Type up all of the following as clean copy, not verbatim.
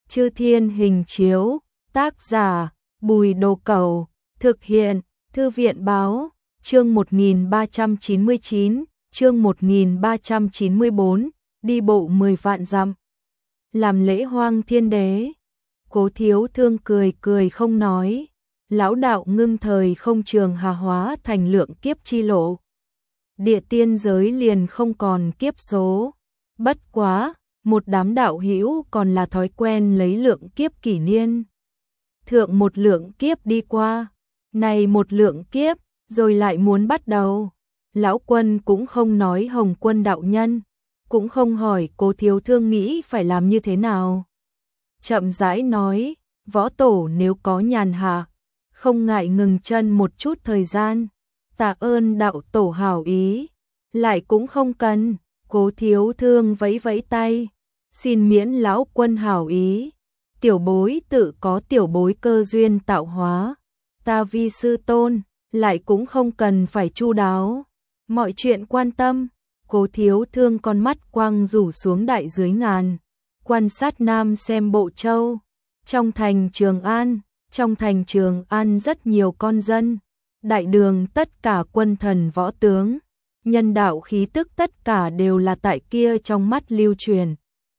Chư Thiên Hình Chiếu, tác giả Bùi Đồ Cẩu, thực hiện Thư viện Báo, chương 1399, chương 1394, đi bộ 10 vạn dặm. Làm lễ Hoang Thiên Đế. Cố Thiếu Thương cười cười không nói, lão đạo ngưng thời không trường hà hóa thành lượng kiếp chi lộ. Địa tiên giới liền không còn kiếp số, bất quá, một đám đạo hữu còn là thói quen lấy lượng kiếp kỷ niên. Thượng một lượng kiếp đi qua, này một lượng kiếp, rồi lại muốn bắt đầu. Lão Quân cũng không nói Hồng Quân đạo nhân, cũng không hỏi Cố Thiếu Thương nghĩ phải làm như thế nào. Chậm rãi nói, võ tổ nếu có nhàn hạ, không ngại ngừng chân một chút thời gian, tạ ơn đạo tổ hảo ý, lại cũng không cần. Cố Thiếu Thương vẫy vẫy tay, xin miễn lão Quân hảo ý, tiểu bối tự có tiểu bối cơ duyên tạo hóa, ta vi sư tôn, lại cũng không cần phải chu đáo, mọi chuyện quan tâm. Cố Thiếu Thương con mắt quang rủ xuống đại dưới ngàn, quan sát Nam xem Bộ Châu. Trong thành Trường An rất nhiều con dân, đại đường tất cả quân thần võ tướng, nhân đạo khí tức tất cả đều là tại kia trong mắt lưu truyền.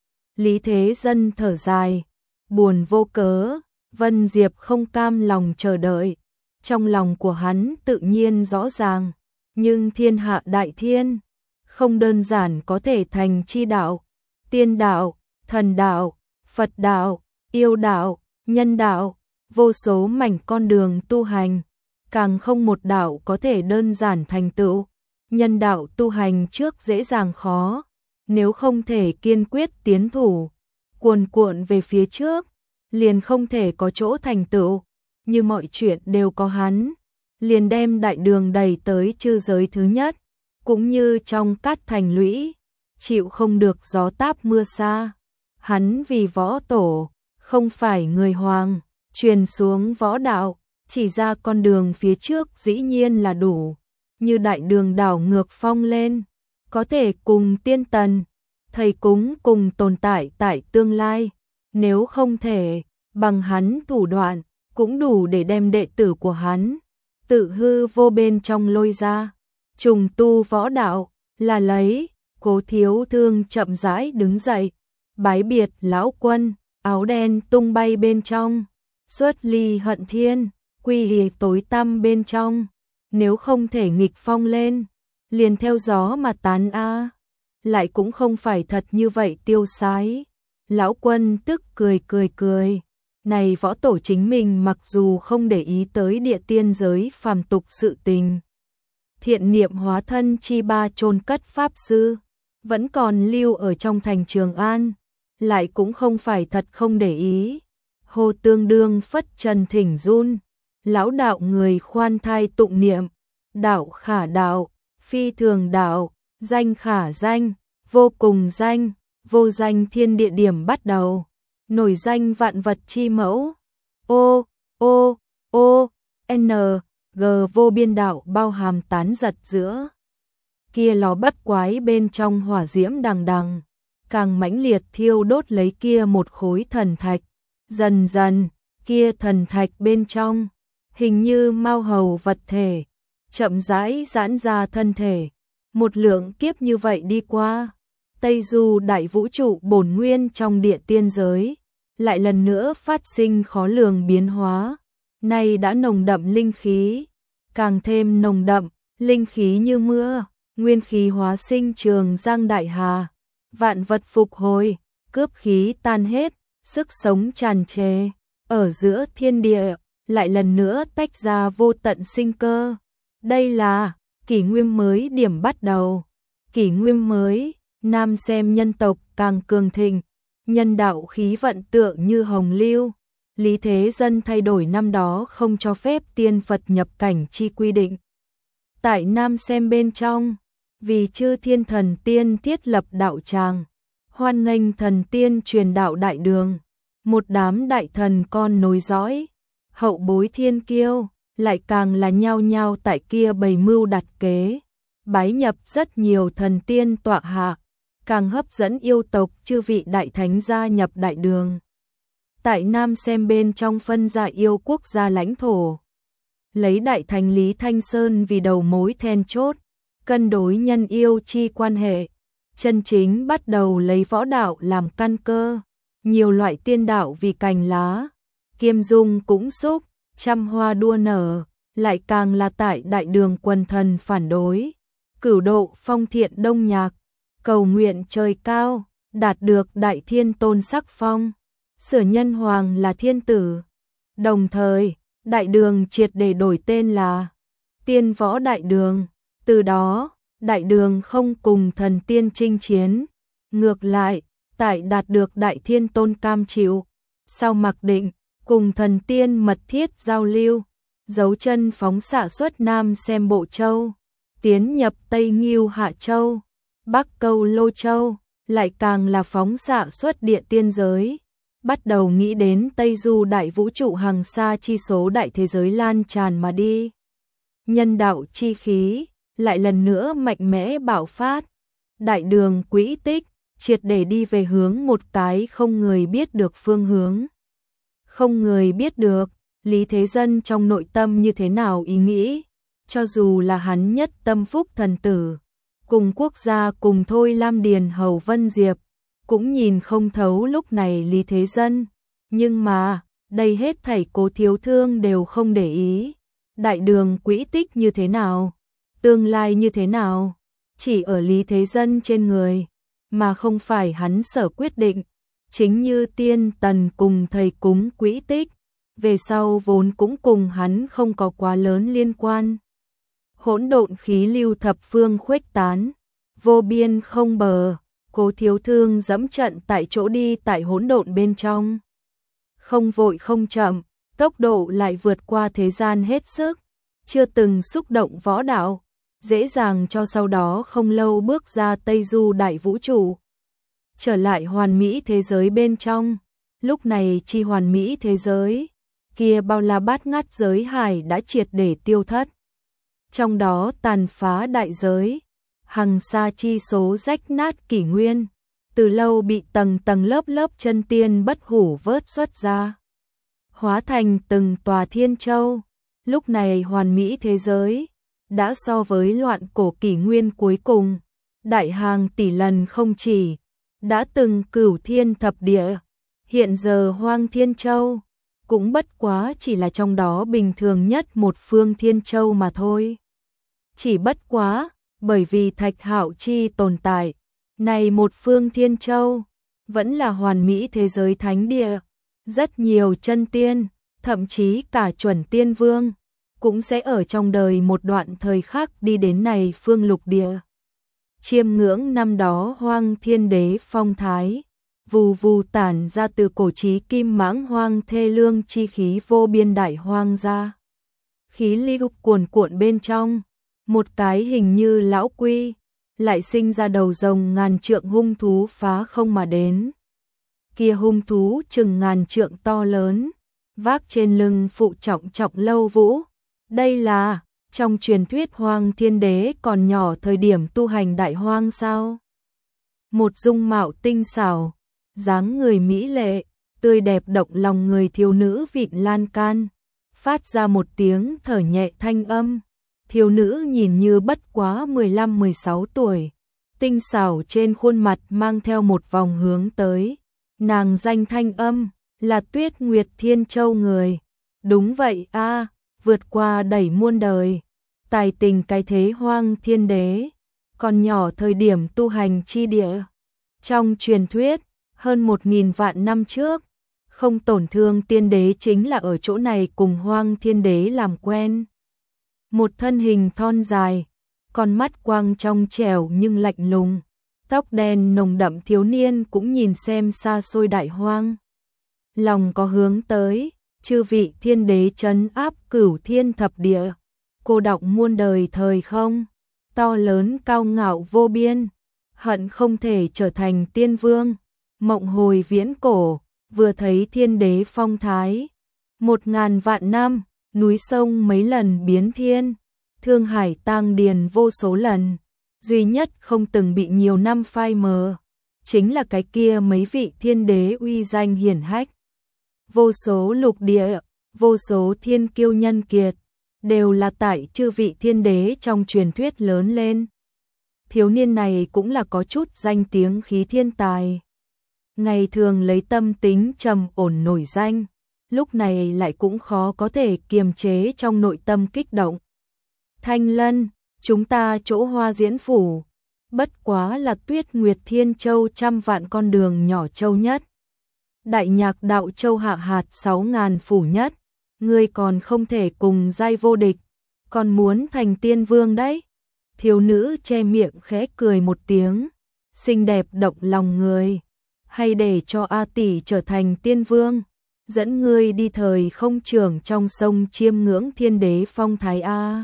Lý Thế Dân thở dài, buồn vô cớ. Vân Diệp không cam lòng chờ đợi, trong lòng của hắn tự nhiên rõ ràng, nhưng thiên hạ đại thiên, không đơn giản có thể thành chi đạo, tiên đạo, thần đạo, Phật đạo, yêu đạo, nhân đạo, vô số mảnh con đường tu hành, càng không một đạo có thể đơn giản thành tựu. Nhân đạo tu hành trước dễ dàng khó, nếu không thể kiên quyết tiến thủ, cuồn cuộn về phía trước, liền không thể có chỗ thành tựu. Như mọi chuyện đều có hắn, liền đem đại đường đẩy tới chư giới thứ nhất, cũng như trong Cát Thành lũy, chịu không được gió táp mưa xa. Hắn vì võ tổ, không phải người hoàng, truyền xuống võ đạo, chỉ ra con đường phía trước dĩ nhiên là đủ. Như đại đường đảo ngược phong lên, có thể cùng tiên tần, thầy cúng cùng tồn tại tại tương lai, nếu không thể, bằng hắn thủ đoạn, cũng đủ để đem đệ tử của hắn, tự hư vô bên trong lôi ra, trùng tu võ đạo, là lấy. Cố Thiếu Thương chậm rãi đứng dậy, bái biệt lão Quân, áo đen tung bay bên trong, xuất ly hận thiên, quy y tối tăm bên trong. Nếu không thể nghịch phong lên, liền theo gió mà tán a. Lại cũng không phải thật như vậy tiêu sái. Lão Quân tức cười. Này võ tổ chính mình mặc dù không để ý tới địa tiên giới phàm tục sự tình, thiện niệm hóa thân chi ba chôn cất pháp sư, vẫn còn lưu ở trong thành Trường An, lại cũng không phải thật không để ý. Hồ Tương Đương phất trần thỉnh run, lão đạo người khoan thai tụng niệm, đạo khả đạo, phi thường đạo, danh khả danh, vô cùng danh, vô danh thiên địa điểm bắt đầu, nổi danh vạn vật chi mẫu, n g vô biên đạo bao hàm tán giật giữa kia lò bất quái bên trong hỏa diễm đằng đằng, càng mãnh liệt thiêu đốt lấy kia một khối thần thạch. Dần dần, kia thần thạch bên trong, hình như mao hầu vật thể, chậm rãi giãn ra thân thể. Một lượng kiếp như vậy đi qua, Tây Du đại vũ trụ bổn nguyên trong địa tiên giới, lại lần nữa phát sinh khó lường biến hóa. Nay đã nồng đậm linh khí, càng thêm nồng đậm, linh khí như mưa, nguyên khí hóa sinh trường giang đại hà, vạn vật phục hồi, cướp khí tan hết, sức sống tràn trề, ở giữa thiên địa, lại lần nữa tách ra vô tận sinh cơ. Đây là kỷ nguyên mới điểm bắt đầu, kỷ nguyên mới, Nam xem nhân tộc càng cường thịnh, nhân đạo khí vận tượng như hồng lưu. Lý Thế Dân thay đổi năm đó không cho phép tiên Phật nhập cảnh chi quy định. Tại Nam xem bên trong, vì chư thiên thần tiên thiết lập đạo tràng, hoan nghênh thần tiên truyền đạo đại đường, một đám đại thần con nối dõi, hậu bối thiên kiêu, lại càng là nhao nhao tại kia bày mưu đặt kế, bái nhập rất nhiều thần tiên tọa hạ, càng hấp dẫn yêu tộc chư vị đại thánh gia nhập đại đường. tại Nam Xem bên trong phân ra yêu quốc gia lãnh thổ. Lấy đại thành Lý Thanh Sơn vì đầu mối then chốt, cân đối nhân yêu chi quan hệ, chân chính bắt đầu lấy võ đạo làm căn cơ, nhiều loại tiên đạo vì cành lá, kiêm dung cũng xúc, trăm hoa đua nở, lại càng là tại đại đường quần thần phản đối, cửu độ phong thiện đông nhạc, cầu nguyện trời cao, đạt được đại thiên tôn sắc phong, sửa nhân hoàng là thiên tử. Đồng thời, đại đường triệt để đổi tên là Tiên Võ Đại Đường, từ đó, đại đường không cùng thần tiên chinh chiến, ngược lại, tại đạt được đại thiên tôn cam chịu, sau mặc định, cùng thần tiên mật thiết giao lưu, dấu chân phóng xạ xuất Nam Xem Bộ Châu, tiến nhập Tây Ngưu Hạ Châu, Bắc Câu Lô Châu, lại càng là phóng xạ xuất địa tiên giới, bắt đầu nghĩ đến Tây Du đại vũ trụ hàng xa chi số đại thế giới lan tràn mà đi. Nhân đạo chi khí, lại lần nữa mạnh mẽ bạo phát, đại đường quỹ tích, triệt để đi về hướng một cái không người biết được phương hướng. Không người biết được, Lý Thế Dân trong nội tâm như thế nào ý nghĩ, cho dù là hắn nhất tâm phúc thần tử, cùng quốc gia cùng thôi Lam Điền Hầu Vân Diệp, cũng nhìn không thấu lúc này Lý Thế Dân, nhưng mà, đây hết thảy Cố Thiếu Thương đều không để ý, đại đường quỹ tích như thế nào, tương lai như thế nào, chỉ ở Lý Thế Dân trên người, mà không phải hắn sở quyết định, chính như tiên tần cùng thầy cúng quỹ tích, về sau vốn cũng cùng hắn không có quá lớn liên quan. Hỗn độn khí lưu thập phương khuếch tán, vô biên không bờ, Cố Thiếu Thương dẫm trận tại chỗ đi tại hỗn độn bên trong. Không vội không chậm, tốc độ lại vượt qua thế gian hết sức, chưa từng xúc động võ đạo, dễ dàng cho sau đó không lâu bước ra Tây Du đại vũ trụ. Trở lại hoàn mỹ thế giới bên trong, lúc này chi hoàn mỹ thế giới, kia bao la bát ngát giới hải đã triệt để tiêu thất. Trong đó tàn phá đại giới, hằng sa chi số rách nát kỷ nguyên, từ lâu bị tầng tầng lớp lớp chân tiên bất hủ vớt xuất ra, hóa thành từng tòa thiên châu. Lúc này hoàn mỹ thế giới đã so với loạn cổ kỷ nguyên cuối cùng, đại hàng tỷ lần không chỉ, đã từng cửu thiên thập địa, hiện giờ Hoang Thiên Châu cũng bất quá chỉ là trong đó bình thường nhất một phương Thiên Châu mà thôi. Chỉ bất quá, bởi vì Thạch Hạo Chi tồn tại, này một phương Thiên Châu vẫn là hoàn mỹ thế giới thánh địa, rất nhiều chân tiên, thậm chí cả chuẩn tiên vương cũng sẽ ở trong đời một đoạn thời khắc đi đến này phương lục địa. Chiêm ngưỡng năm đó Hoang Thiên Đế phong thái, vù vù tản ra từ cổ chí kim mãng hoang thê lương chi khí vô biên đại hoang ra. Khí lưu cuồn cuộn bên trong, một cái hình như lão quy, lại sinh ra đầu rồng ngàn trượng hung thú phá không mà đến. Kia hung thú chừng ngàn trượng to lớn, vác trên lưng phụ trọng trọng lâu vũ. Đây là, trong truyền thuyết Hoang Thiên Đế còn nhỏ thời điểm tu hành đại hoang sao? Một dung mạo tinh xảo, dáng người mỹ lệ, tươi đẹp động lòng người thiếu nữ vịn lan can, phát ra một tiếng thở nhẹ thanh âm. Thiếu nữ nhìn như bất quá 15-16 tuổi, tinh xảo trên khuôn mặt mang theo một vòng hướng tới. Nàng danh thanh âm là Tuyết Nguyệt Thiên Châu người. Đúng vậy a, vượt qua đẩy muôn đời, tài tình cái thế Hoang Thiên Đế, còn nhỏ thời điểm tu hành chi địa. Trong truyền thuyết, hơn 1000 vạn năm trước, không tổn thương tiên đế chính là ở chỗ này cùng Hoang Thiên Đế làm quen. Một thân hình thon dài, con mắt quang trong trẻo nhưng lạnh lùng, tóc đen nồng đậm thiếu niên cũng nhìn xem xa xôi đại hoang. Lòng có hướng tới, chư vị thiên đế trấn áp cửu thiên thập địa, cô đọng muôn đời thời không, to lớn cao ngạo vô biên, hận không thể trở thành tiên vương, mộng hồi viễn cổ, vừa thấy thiên đế phong thái, 1000 vạn năm, núi sông mấy lần biến thiên, thương hải tang điền vô số lần, duy nhất không từng bị nhiều năm phai mờ, chính là cái kia mấy vị thiên đế uy danh hiển hách. vô số lục địa, vô số thiên kiêu nhân kiệt, đều là tại chư vị thiên đế trong truyền thuyết lớn lên. Thiếu niên này cũng là có chút danh tiếng khí thiên tài. Ngày thường lấy tâm tính trầm ổn nổi danh, lúc này lại cũng khó có thể kiềm chế trong nội tâm kích động. Thanh Lân, chúng ta chỗ Hoa Diễn phủ, bất quá là Tuyết Nguyệt Thiên Châu trăm vạn con đường nhỏ châu nhất. Đại Nhạc Đạo Châu hạ hạt 6.000 phủ nhất, ngươi còn không thể cùng giai vô địch, còn muốn thành tiên vương đấy. Thiếu nữ che miệng khẽ cười một tiếng, xinh đẹp động lòng người, hay để cho A tỷ trở thành tiên vương, dẫn ngươi đi thời không trường trong sông chiêm ngưỡng thiên đế phong thái a.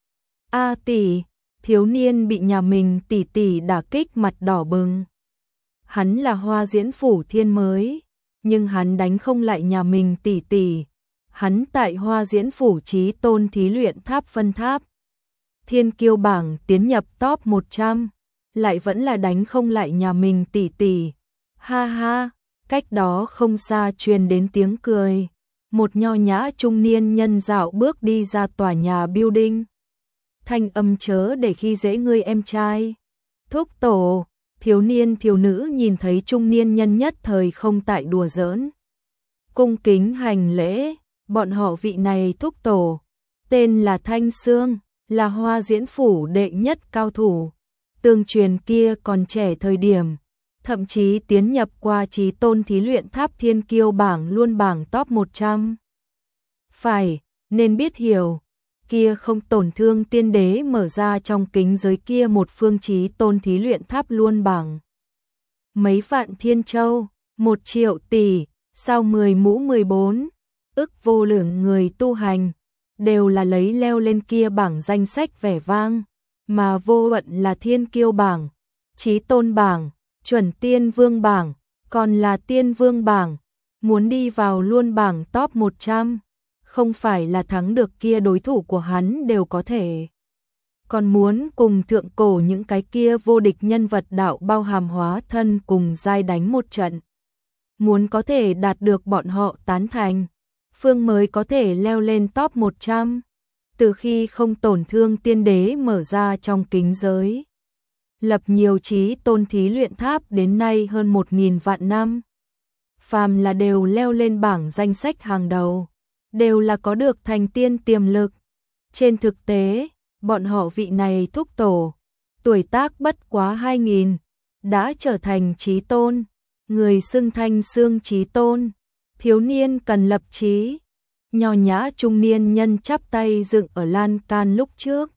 A tỷ, thiếu niên bị nhà mình tỷ tỷ đả kích mặt đỏ bừng. Hắn là Hoa Diễn phủ thiên mới, nhưng hắn đánh không lại nhà mình tỷ tỷ. Hắn tại Hoa Diễn phủ chí tôn thí luyện tháp phân tháp. Thiên kiêu bảng tiến nhập top 100, lại vẫn là đánh không lại nhà mình tỷ tỷ. Ha ha, cách đó không xa truyền đến tiếng cười. Một nho nhã trung niên nhân dạo bước đi ra tòa nhà building. Thanh âm chớ để khi dễ ngươi em trai. Thúc tổ, thiếu niên thiếu nữ nhìn thấy trung niên nhân nhất thời không tại đùa giỡn. Cung kính hành lễ, bọn họ vị này thúc tổ, tên là Thanh Sương, là Hoa Diễn phủ đệ nhất cao thủ. Tương truyền kia còn trẻ thời điểm, thậm chí tiến nhập qua chí tôn thí luyện tháp thiên kiêu bảng luôn bảng top 100. Phải, nên biết hiểu, kia không tổn thương tiên đế mở ra trong kính giới kia một phương chí tôn thí luyện tháp luôn bảng. Mấy vạn thiên châu, 1 triệu tỷ, sao 10 mũ 14, ức vô lượng người tu hành, đều là lấy leo lên kia bảng danh sách vẻ vang, mà vô luận là thiên kiêu bảng, chí tôn bảng, chuẩn tiên vương bảng, còn là tiên vương bảng, muốn đi vào luôn bảng top 100, không phải là thắng được kia đối thủ của hắn đều có thể. Còn muốn cùng thượng cổ những cái kia vô địch nhân vật đạo bao hàm hóa thân cùng giai đánh một trận. Muốn có thể đạt được bọn họ tán thành, phương mới có thể leo lên top 100, từ khi không tổn thương tiên đế mở ra trong kính giới. Lập nhiều chí tôn thí luyện tháp đến nay hơn 1.000 vạn năm. Phàm là đều leo lên bảng danh sách hàng đầu, đều là có được thành tiên tiềm lực. Trên thực tế, bọn họ vị này thúc tổ, tuổi tác bất quá 2.000, đã trở thành chí tôn, người xưng Thanh Sương chí tôn. Thiếu niên cần lập chí, nho nhã trung niên nhân chắp tay dựng ở lan can lúc trước.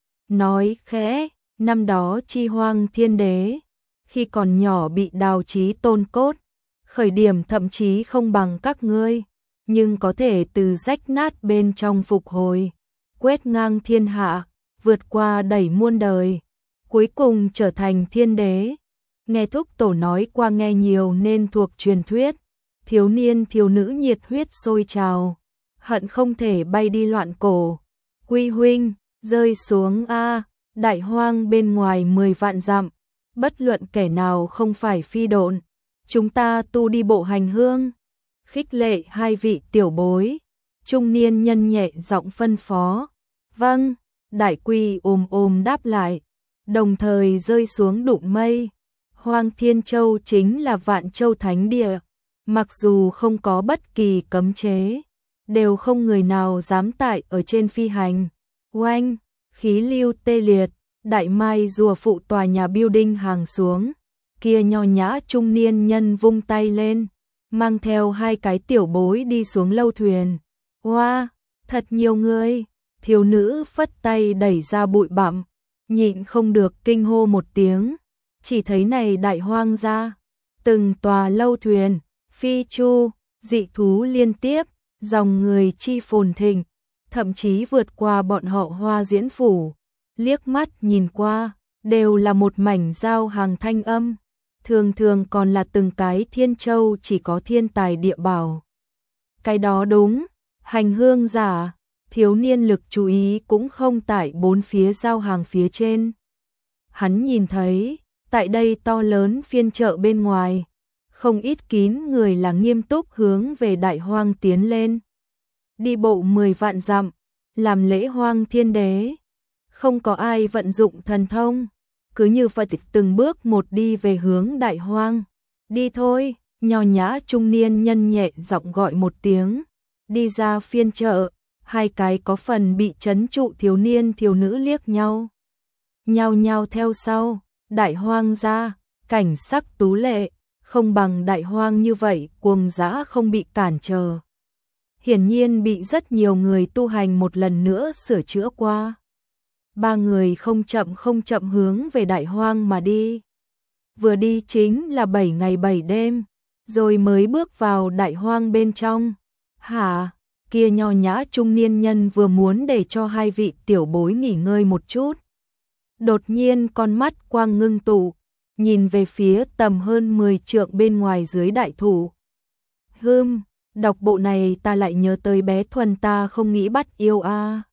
Nói khẽ, năm đó Chi Hoang Thiên Đế, khi còn nhỏ bị đào chí tôn cốt, khởi điểm thậm chí không bằng các ngươi, nhưng có thể từ rách nát bên trong phục hồi, quét ngang thiên hạ, vượt qua đẩy muôn đời, cuối cùng trở thành thiên đế. Nghe thúc tổ nói qua nghe nhiều nên thuộc truyền thuyết. Thiếu niên thiếu nữ nhiệt huyết sôi trào, hận không thể bay đi loạn cổ. Quy huynh, rơi xuống a, đại hoang bên ngoài 10 vạn dặm, bất luận kẻ nào không phải phi độn, chúng ta tu đi bộ hành hương. Khích lệ hai vị tiểu bối, trung niên nhân nhẹ giọng phân phó. Vâng, đại quy ôm đáp lại, đồng thời rơi xuống đụng mây. Hoang Thiên Châu chính là Vạn Châu Thánh Địa. Mặc dù không có bất kỳ cấm chế, đều không người nào dám tại ở trên phi hành. Oanh, khí lưu tê liệt, đại mai rùa phụ tòa nhà building hàng xuống. Kia nho nhã trung niên nhân vung tay lên, mang theo hai cái tiểu bối đi xuống lâu thuyền. Wow, thật nhiều người. Thiếu nữ phất tay đẩy ra bụi bặm, nhịn không được kinh hô một tiếng. Chỉ thấy này đại hoang ra, từng tòa lâu thuyền, phi chu, dị thú liên tiếp, dòng người chi phồn thịnh, thậm chí vượt qua bọn họ Hoa Diễn phủ. Liếc mắt nhìn qua, đều là một mảnh giao hàng thanh âm, thường thường còn là từng cái thiên châu chỉ có thiên tài địa bảo. Cái đó đúng, hành hương giả, thiếu niên lực chú ý cũng không tại bốn phía giao hàng phía trên. Hắn nhìn thấy, tại đây to lớn phiên chợ bên ngoài, không ít kín người là nghiêm túc hướng về Đại Hoang tiến lên. Đi bộ 10 vạn dặm, làm lễ Hoang Thiên Đế. Không có ai vận dụng thần thông, cứ như vậy từng bước một đi về hướng Đại Hoang. Đi thôi, nho nhã trung niên nhân nhẹ giọng gọi một tiếng, đi ra phiên chợ. Hai cái có phần bị trấn trụ thiếu niên thiếu nữ liếc nhau, nhao nhao theo sau. Đại Hoang ra, cảnh sắc tú lệ, không bằng Đại Hoang như vậy, cuồng dã không bị cản trở. Hiển nhiên bị rất nhiều người tu hành một lần nữa sửa chữa qua. Ba người không chậm hướng về Đại Hoang mà đi. Vừa đi chính là 7 ngày 7 đêm, rồi mới bước vào Đại Hoang bên trong. Hả? Kia nho nhã trung niên nhân vừa muốn để cho hai vị tiểu bối nghỉ ngơi một chút. Đột nhiên con mắt quang ngưng tụ, nhìn về phía tầm hơn 10 trượng bên ngoài dưới đại thụ. Đọc bộ này ta lại nhớ tới bé Thuần ta không nghĩ bắt yêu a.